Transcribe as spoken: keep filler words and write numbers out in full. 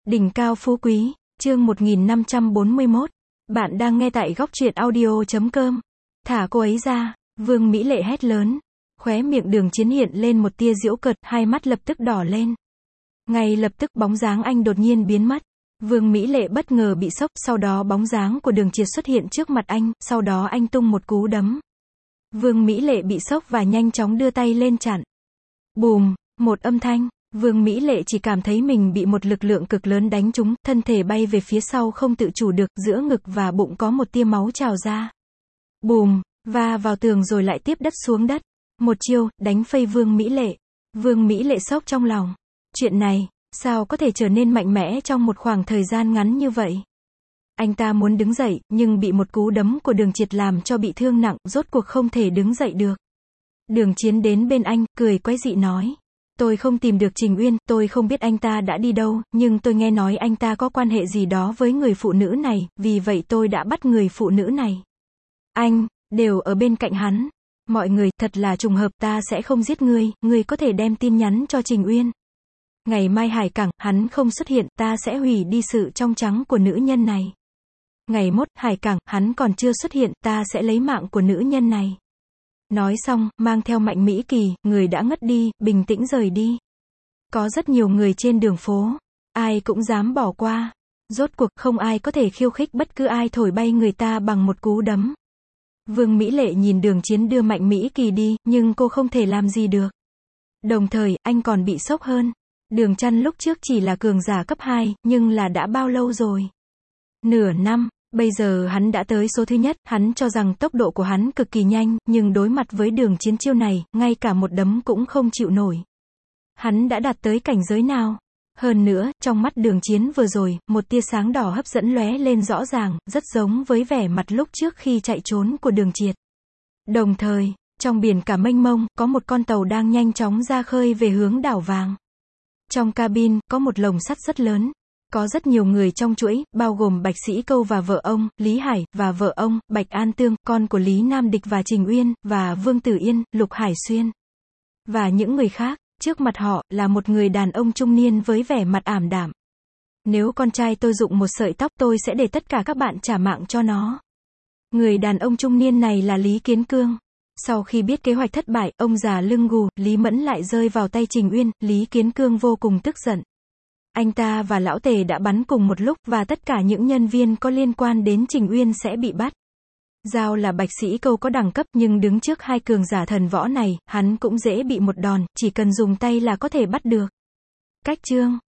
Đỉnh cao phú quý, chương một nghìn năm trăm bốn mươi mốt. Bạn đang nghe tại góc truyện audio chấm com. Thả cô ấy ra, Vương Mỹ Lệ hét lớn. Khóe miệng Đường Chiến hiện lên một tia giễu cợt, hai mắt lập tức đỏ lên. Ngay lập tức bóng dáng anh đột nhiên biến mất. Vương Mỹ Lệ bất ngờ bị sốc, sau đó bóng dáng của Đường Triệt xuất hiện trước mặt anh, sau đó anh tung một cú đấm. Vương Mỹ Lệ bị sốc và nhanh chóng đưa tay lên chặn. Bùm, một âm thanh. Vương Mỹ Lệ chỉ cảm thấy mình bị một lực lượng cực lớn đánh trúng, thân thể bay về phía sau không tự chủ được, giữa ngực và bụng có một tia máu trào ra. Bùm, va vào tường rồi lại tiếp đất xuống đất. Một chiêu, đánh phây Vương Mỹ Lệ. Vương Mỹ Lệ sốc trong lòng. Chuyện này, sao có thể trở nên mạnh mẽ trong một khoảng thời gian ngắn như vậy? Anh ta muốn đứng dậy, nhưng bị một cú đấm của Đường Triệt làm cho bị thương nặng, rốt cuộc không thể đứng dậy được. Đường Chiến đến bên anh, cười quái dị nói. Tôi không tìm được Trình Uyên, tôi không biết anh ta đã đi đâu, nhưng tôi nghe nói anh ta có quan hệ gì đó với người phụ nữ này, vì vậy tôi đã bắt người phụ nữ này. Anh, đều ở bên cạnh hắn. Mọi người, thật là trùng hợp, ta sẽ không giết ngươi, ngươi có thể đem tin nhắn cho Trình Uyên. Ngày mai hải cảng, hắn không xuất hiện, ta sẽ hủy đi sự trong trắng của nữ nhân này. Ngày mốt, hải cảng, hắn còn chưa xuất hiện, ta sẽ lấy mạng của nữ nhân này. Nói xong, mang theo Mạnh Mỹ Kỳ, người đã ngất đi, bình tĩnh rời đi. Có rất nhiều người trên đường phố. Ai cũng dám bỏ qua. Rốt cuộc không ai có thể khiêu khích bất cứ ai thổi bay người ta bằng một cú đấm. Vương Mỹ Lệ nhìn Đường Chiến đưa Mạnh Mỹ Kỳ đi, nhưng cô không thể làm gì được. Đồng thời, anh còn bị sốc hơn. Đường Chăn lúc trước chỉ là cường giả cấp hai, nhưng là đã bao lâu rồi? Nửa năm. Bây giờ hắn đã tới số thứ nhất, hắn cho rằng tốc độ của hắn cực kỳ nhanh, nhưng đối mặt với Đường Chiến chiêu này, ngay cả một đấm cũng không chịu nổi. Hắn đã đạt tới cảnh giới nào? Hơn nữa, trong mắt Đường Chiến vừa rồi, một tia sáng đỏ hấp dẫn lóe lên rõ ràng, rất giống với vẻ mặt lúc trước khi chạy trốn của Đường Triệt. Đồng thời, trong biển cả mênh mông, có một con tàu đang nhanh chóng ra khơi về hướng đảo vàng. Trong cabin, có một lồng sắt rất lớn. Có rất nhiều người trong chuỗi, bao gồm Bạch Sĩ Câu và vợ ông, Lý Hải, và vợ ông, Bạch An Tương, con của Lý Nam Địch và Trình Uyên, và Vương Tử Yên, Lục Hải Xuyên. Và những người khác, trước mặt họ, là một người đàn ông trung niên với vẻ mặt ảm đạm. Nếu con trai tôi rụng một sợi tóc tôi sẽ để tất cả các bạn trả mạng cho nó. Người đàn ông trung niên này là Lý Kiến Cương. Sau khi biết kế hoạch thất bại, ông già lưng gù, Lý Mẫn lại rơi vào tay Trình Uyên, Lý Kiến Cương vô cùng tức giận. Anh ta và Lão Tề đã bắn cùng một lúc, và tất cả những nhân viên có liên quan đến Trình Uyên sẽ bị bắt. Giao là Bạch Sĩ Câu có đẳng cấp, nhưng đứng trước hai cường giả thần võ này, hắn cũng dễ bị một đòn, chỉ cần dùng tay là có thể bắt được. Cách chương